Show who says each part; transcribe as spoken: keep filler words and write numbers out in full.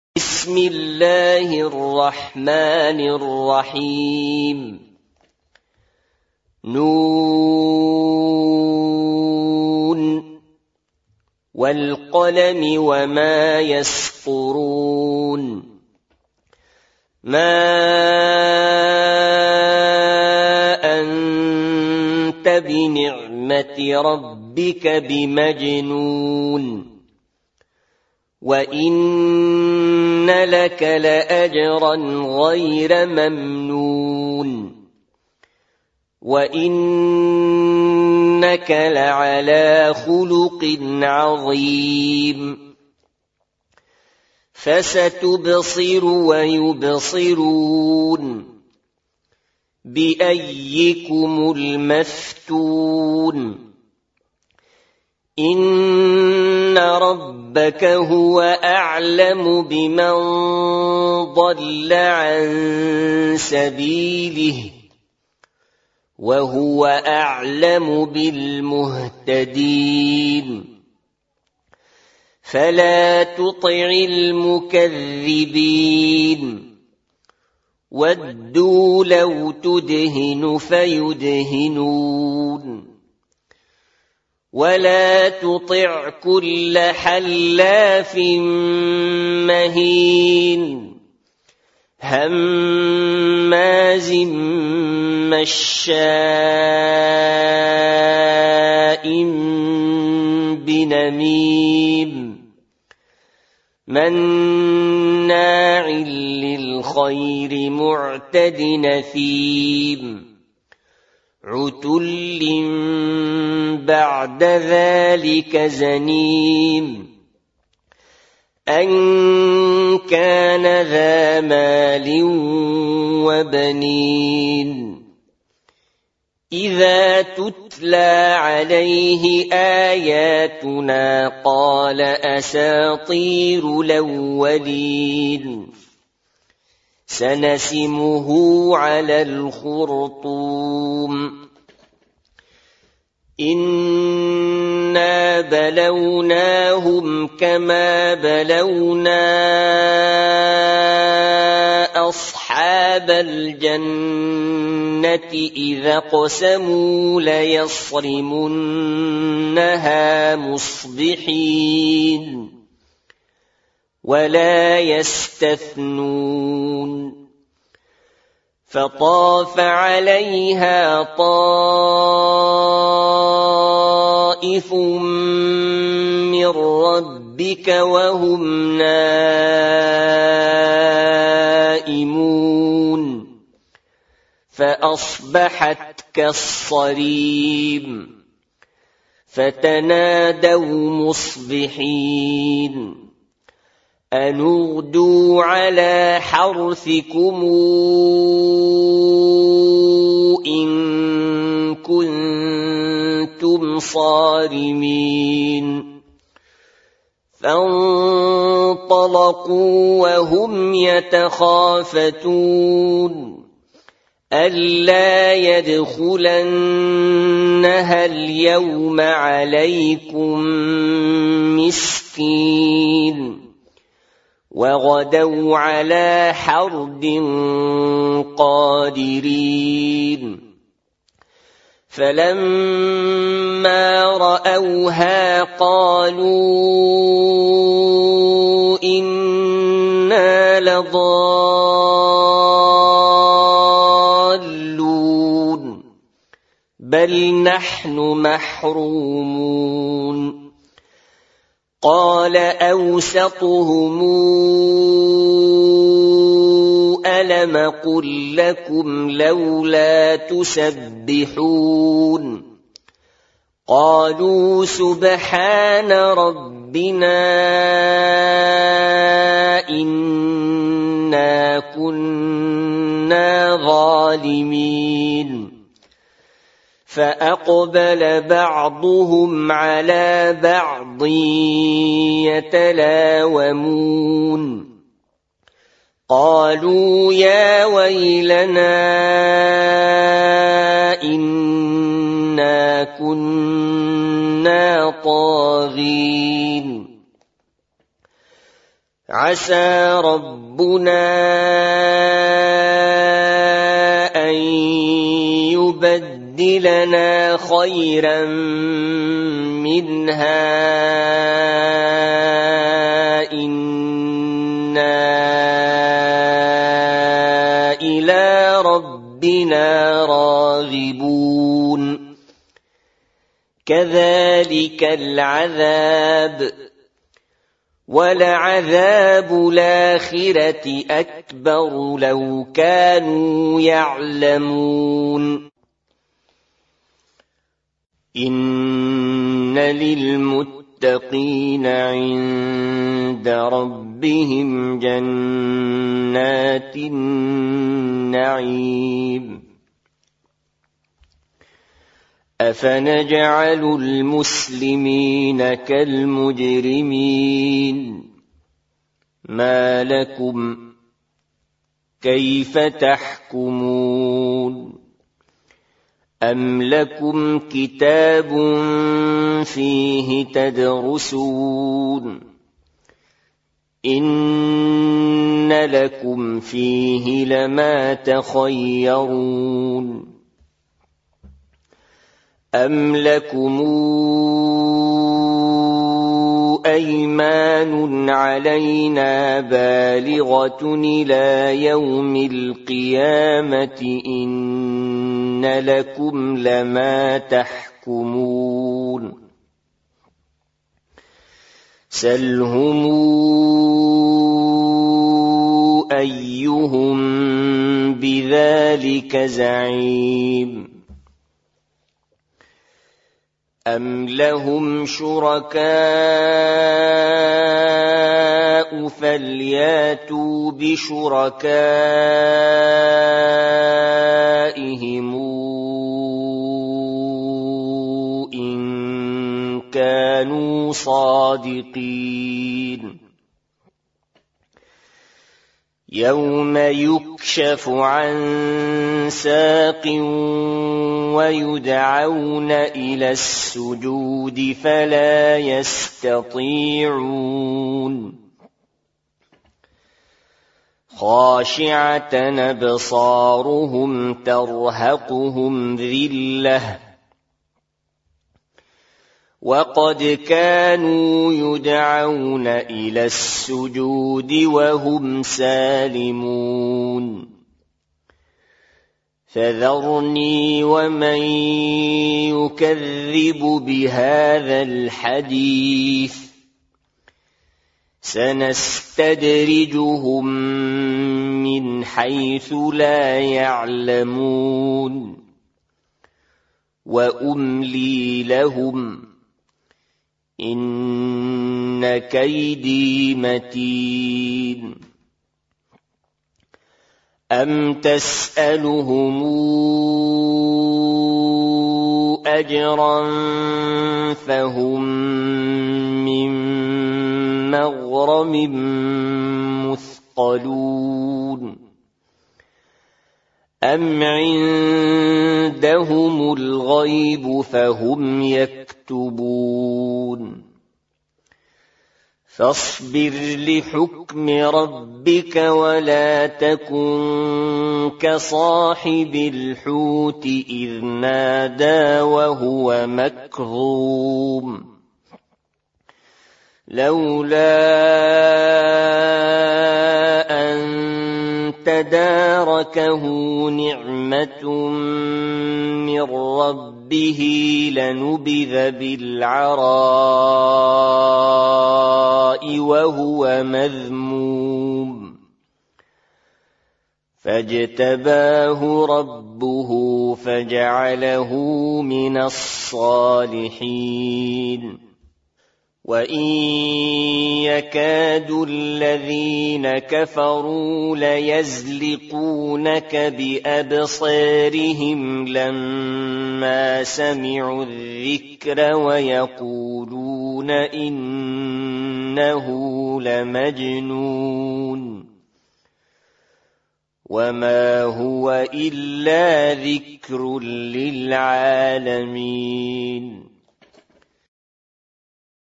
Speaker 1: بسم الله الرحمن الرحيم نون والقلم وما يسطرون ما أنت بنعمة ربك بمجنون وإن لك لأجرا غير ممنون وإنك لعلى خلق عظيم فستبصر ويبصرون بأيكم المفتون إن ربك هو أعلم بمن ضل عن سبيله وهو أعلم بالمهتدين فلا تطع المكذبين ودوا لو تدهن فيدهنون ولا تطع كل حلاف مهين هماز مشاء بنميم مناع للخير معتد نثيم عتل بعد ذلك زنيم أن كان ذا مال وبنين إذا تتلى عليه آياتنا قال أساطير الأولين سنسمه على الخرطوم إنا بلوناهم كما بلونا أصحاب الجنة إذا اقسموا ليصرمنها مصبحين ولا يستثنون فطاف عليها طائف من ربك وهم نائمون فأصبحت كالصريم فتنادوا مصبحين أن اغدوا على حرثكم إن كنتم صارمين فانطلقوا وهم يتخافتون ألا يدخلنها اليوم عليكم مسكين وغدوا على حرد قادرين فلما رأوها قالوا إنا لضالون بل نحن محرومون قال أوسطهم ألم قل لكم لولا تسبحون قالوا سبحان ربنا إنا كنا ظالمين فأقبل بعضهم على بعض يتلاومون قالوا يا ويلنا إنا كنا طاغين عسى ربنا أن يبدلنا خيرا منها إنا إلى ربنا راغبون كذلك العذاب ولعذاب الآخرة أكبر لو كانوا يعلمون إن للمتقين عند ربهم جنات النعيم أفنجعل المسلمين كالمجرمين ما لكم كيف تحكمون أم لكم كتاب فيه تدرسون إن لكم فيه لما تخيرون أم لكم أيمان علينا بالغة إلى يوم القيامة إن لكم لما تحكمون سلهم أيهم بذلك زعيم أم لهم شركاء فلياتوا بشركائهم إن كانوا صادقين يوم يكشف عن ساق ويدعون إلى السجود فلا يستطيعون خاشعة أبصارهم ترهقهم ذلة وقد كانوا يدعون إلى السجود وهم سالمون فذرني ومن يكذب بهذا الحديث سنستدرجهم من حيث لا يعلمون وأملي لهم إن كيدي متين أم تسألهم أجرا فهم من مغرم مثقلون أم عندهم الغيب فهم يكتبون فاصبر لحكم ربك ولا تكن كصاحب الحوت إذ نادى وهو مكظوم لولا أن تداركه نعمة من ربه لنبذ بالعراء وهو مذموم فاجتباه ربه فجعله من الصالحين وإن يكاد الذين كفروا ليزلقونك بأبصارهم لما سمعوا الذكر ويقولون إنه لمجنون وما هو إلا ذكر للعالمين